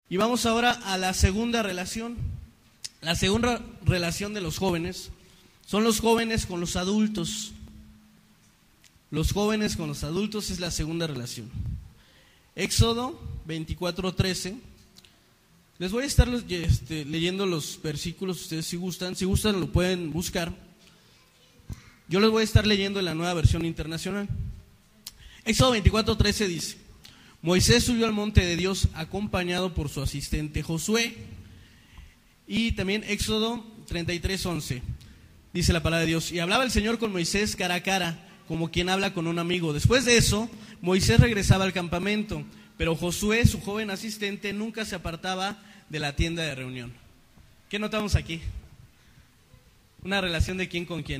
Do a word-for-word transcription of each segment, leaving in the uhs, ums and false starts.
Y vamos ahora a la segunda relación. La segunda relación de los jóvenes son los jóvenes con los adultos. Los jóvenes con los adultos es la segunda relación. Éxodo veinticuatro trece. Les voy a estar este, leyendo los versículos, ustedes si gustan, si gustan lo pueden buscar. Yo les voy a estar leyendo en la Nueva Versión Internacional. Éxodo veinticuatro trece dice: Moisés subió al monte de Dios acompañado por su asistente Josué. Y también Éxodo treinta y tres once, dice la palabra de Dios: y hablaba el Señor con Moisés cara a cara, como quien habla con un amigo. Después de eso, Moisés regresaba al campamento, pero Josué, su joven asistente, nunca se apartaba de la tienda de reunión. ¿Qué notamos aquí? Una relación de quién con quién.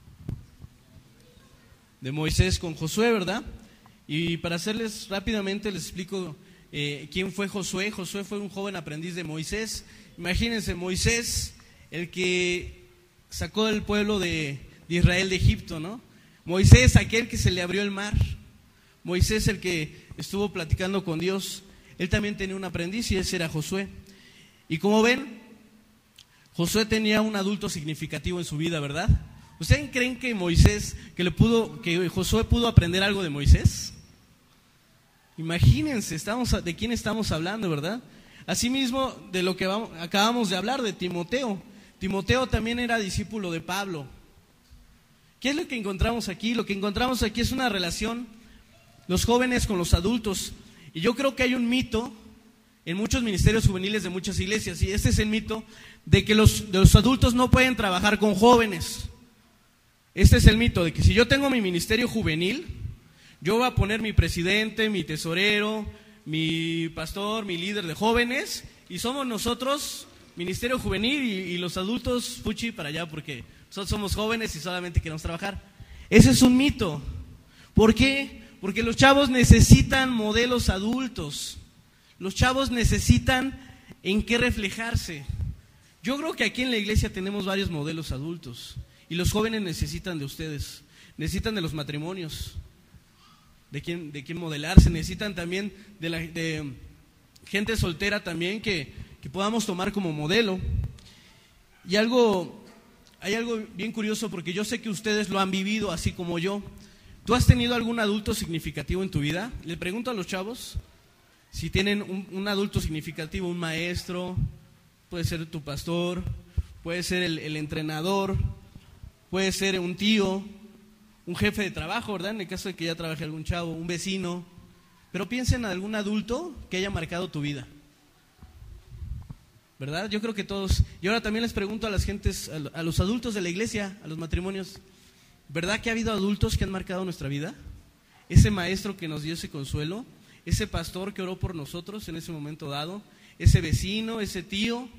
De Moisés con Josué, ¿verdad? Y para hacerles rápidamente les explico eh, quién fue Josué. Josué fue un joven aprendiz de Moisés. Imagínense, Moisés, el que sacó del pueblo de, de Israel de Egipto, ¿no? Moisés, aquel que se le abrió el mar. Moisés, el que estuvo platicando con Dios. Él también tenía un aprendiz y ese era Josué. Y como ven, Josué tenía un adulto significativo en su vida, ¿verdad? ¿Ustedes creen que Moisés, que le pudo, que Josué pudo aprender algo de Moisés? Imagínense, estamos, de quién estamos hablando, ¿verdad? Asimismo, de lo que vamos, acabamos de hablar, de Timoteo. Timoteo también era discípulo de Pablo. ¿Qué es lo que encontramos aquí? Lo que encontramos aquí es una relación, los jóvenes con los adultos. Y yo creo que hay un mito en muchos ministerios juveniles de muchas iglesias, y este es el mito de que los, de los adultos no pueden trabajar con jóvenes. Este es el mito de que si yo tengo mi ministerio juvenil, yo voy a poner mi presidente, mi tesorero, mi pastor, mi líder de jóvenes, y somos nosotros, ministerio juvenil, y, y los adultos, fuchi para allá, porque nosotros somos jóvenes y solamente queremos trabajar. Ese es un mito. ¿Por qué? Porque los chavos necesitan modelos adultos. Los chavos necesitan en qué reflejarse. Yo creo que aquí en la iglesia tenemos varios modelos adultos. Y los jóvenes necesitan de ustedes, necesitan de los matrimonios, de quién, de quién modelarse, necesitan también de, la, de gente soltera también que, que podamos tomar como modelo. Y algo, hay algo bien curioso porque yo sé que ustedes lo han vivido así como yo. ¿Tú has tenido algún adulto significativo en tu vida? Le pregunto a los chavos si tienen un, un adulto significativo, un maestro, puede ser tu pastor, puede ser el, el entrenador, puede ser un tío, un jefe de trabajo, ¿verdad? En el caso de que ya trabaje algún chavo, un vecino. Pero piensen en algún adulto que haya marcado tu vida, ¿verdad? Yo creo que todos. Y ahora también les pregunto a las gentes, a los adultos de la iglesia, a los matrimonios, ¿verdad que ha habido adultos que han marcado nuestra vida? Ese maestro que nos dio ese consuelo, ese pastor que oró por nosotros en ese momento dado, ese vecino, ese tío.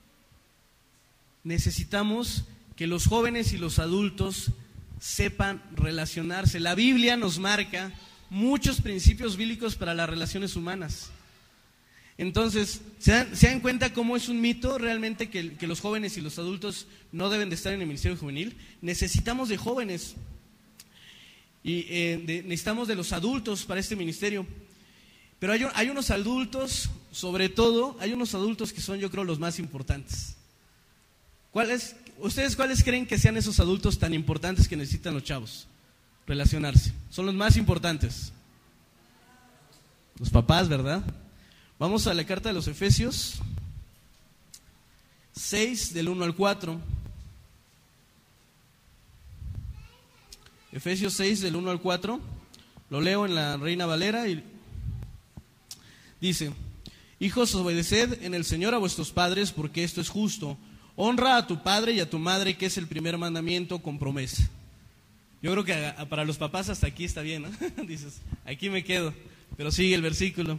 Necesitamos que los jóvenes y los adultos sepan relacionarse. La Biblia nos marca muchos principios bíblicos para las relaciones humanas. Entonces, ¿se dan, ¿se dan cuenta cómo es un mito realmente que, que los jóvenes y los adultos no deben de estar en el ministerio juvenil? Necesitamos de jóvenes y eh, de, necesitamos de los adultos para este ministerio. Pero hay, hay unos adultos, sobre todo, hay unos adultos que son, yo creo, los más importantes. ¿Cuáles, ustedes cuáles creen que sean esos adultos tan importantes que necesitan los chavos relacionarse? Son los más importantes. Los papás, ¿verdad? Vamos a la carta de los Efesios seis, del uno al cuatro. Efesios seis, del uno al cuatro. Lo leo en la Reina Valera y dice: hijos, obedeced en el Señor a vuestros padres, porque esto es justo. Honra a tu padre y a tu madre, que es el primer mandamiento con promesa. Yo creo que a, a, para los papás hasta aquí está bien, ¿no? Dices, aquí me quedo. Pero sigue el versículo.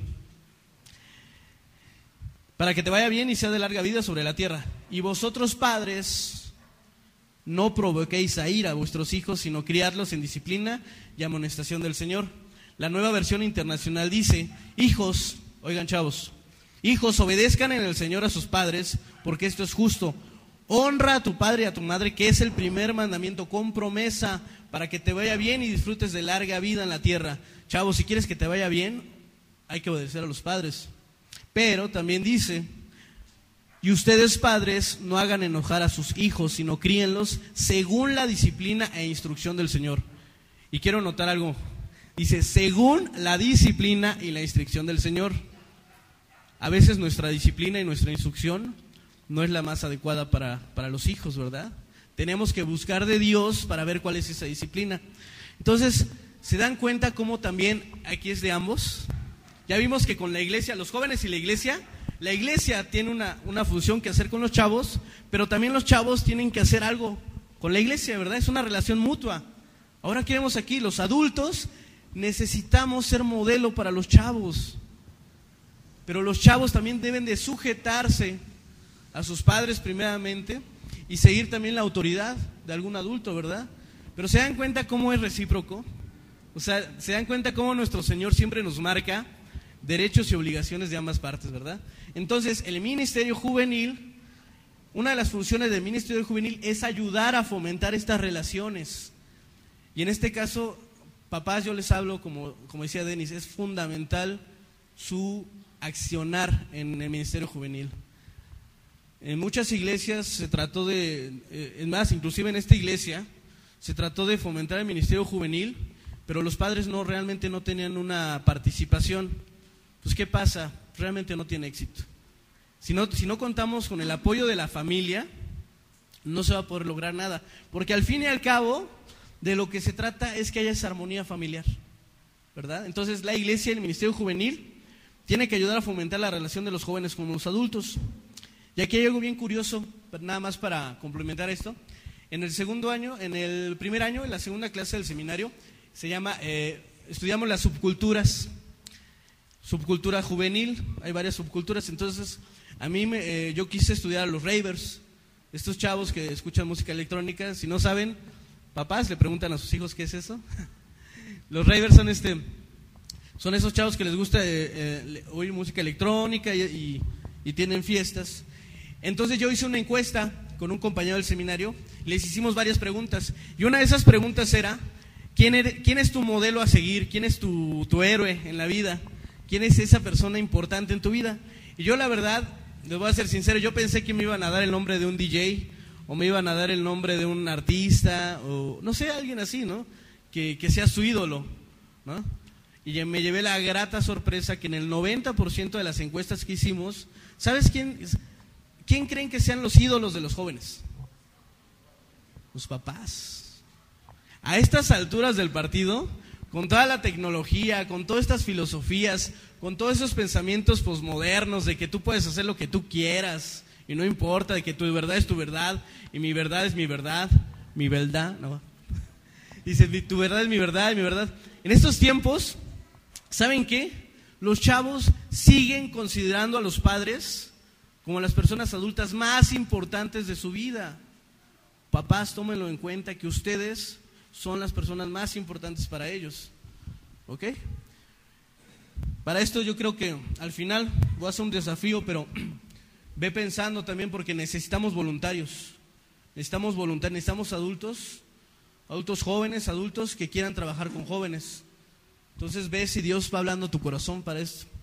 Para que te vaya bien y sea de larga vida sobre la tierra. Y vosotros, padres, no provoquéis a ira a vuestros hijos, sino criadlos en disciplina y amonestación del Señor. La Nueva Versión Internacional dice: hijos, oigan chavos, hijos, obedezcan en el Señor a sus padres, porque esto es justo. Honra a tu padre y a tu madre, que es el primer mandamiento con promesa, para que te vaya bien y disfrutes de larga vida en la tierra. Chavos, si quieres que te vaya bien, hay que obedecer a los padres. Pero también dice, y ustedes padres no hagan enojar a sus hijos, sino críenlos según la disciplina e instrucción del Señor. Y quiero notar algo, dice, según la disciplina y la instrucción del Señor. A veces nuestra disciplina y nuestra instrucción no es la más adecuada para, para los hijos, ¿verdad? Tenemos que buscar de Dios para ver cuál es esa disciplina. Entonces, ¿se dan cuenta cómo también aquí es de ambos? Ya vimos que con la iglesia, los jóvenes y la iglesia, la iglesia tiene una, una función que hacer con los chavos, pero también los chavos tienen que hacer algo con la iglesia, ¿verdad? Es una relación mutua. Ahora que vemos aquí, los adultos necesitamos ser modelo para los chavos, pero los chavos también deben de sujetarse a sus padres primeramente y seguir también la autoridad de algún adulto, ¿verdad? Pero ¿se dan cuenta cómo es recíproco? O sea, ¿se dan cuenta cómo nuestro Señor siempre nos marca derechos y obligaciones de ambas partes, ¿verdad? Entonces, el ministerio juvenil, una de las funciones del ministerio juvenil es ayudar a fomentar estas relaciones. Y en este caso, papás, yo les hablo, como, como decía Denis, es fundamental su accionar en el ministerio juvenil. En muchas iglesias se trató de, eh, es más, inclusive en esta iglesia, se trató de fomentar el ministerio juvenil, pero los padres no realmente no tenían una participación. Pues ¿qué pasa? Realmente no tiene éxito. Si no, si no contamos con el apoyo de la familia, no se va a poder lograr nada, porque al fin y al cabo de lo que se trata es que haya esa armonía familiar, ¿verdad? Entonces la iglesia y el ministerio juvenil tiene que ayudar a fomentar la relación de los jóvenes con los adultos. Y aquí hay algo bien curioso, nada más para complementar esto. En el segundo año, en el primer año, en la segunda clase del seminario, se llama, eh, estudiamos las subculturas, subcultura juvenil, hay varias subculturas. Entonces a mí me, eh, yo quise estudiar a los ravers, estos chavos que escuchan música electrónica. Si no saben, papás le preguntan a sus hijos qué es eso. Los ravers son este, son esos chavos que les gusta eh, eh, oír música electrónica y, y, y tienen fiestas. Entonces yo hice una encuesta con un compañero del seminario, les hicimos varias preguntas, y una de esas preguntas era, ¿quién, eres, quién es tu modelo a seguir? ¿Quién es tu, tu héroe en la vida? ¿Quién es esa persona importante en tu vida? Y yo la verdad, les voy a ser sincero, yo pensé que me iban a dar el nombre de un D J, o me iban a dar el nombre de un artista, o no sé, alguien así, ¿no? Que, que sea su ídolo, ¿no? Y me llevé la grata sorpresa que en el noventa por ciento de las encuestas que hicimos, ¿sabes quién, quién creen que sean los ídolos de los jóvenes? Los papás. A estas alturas del partido, con toda la tecnología, con todas estas filosofías, con todos esos pensamientos posmodernos de que tú puedes hacer lo que tú quieras y no importa, de que tu verdad es tu verdad y mi verdad es mi verdad, mi verdad, no. Dice, tu verdad es mi verdad y mi verdad. En estos tiempos, ¿saben qué? Los chavos siguen considerando a los padres como las personas adultas más importantes de su vida. Papás, tómenlo en cuenta que ustedes son las personas más importantes para ellos, ¿ok? Para esto yo creo que al final voy a hacer un desafío, pero ve pensando también, porque necesitamos voluntarios, necesitamos voluntarios, necesitamos adultos, adultos jóvenes, adultos que quieran trabajar con jóvenes. Entonces ve si Dios va hablando a tu corazón para esto.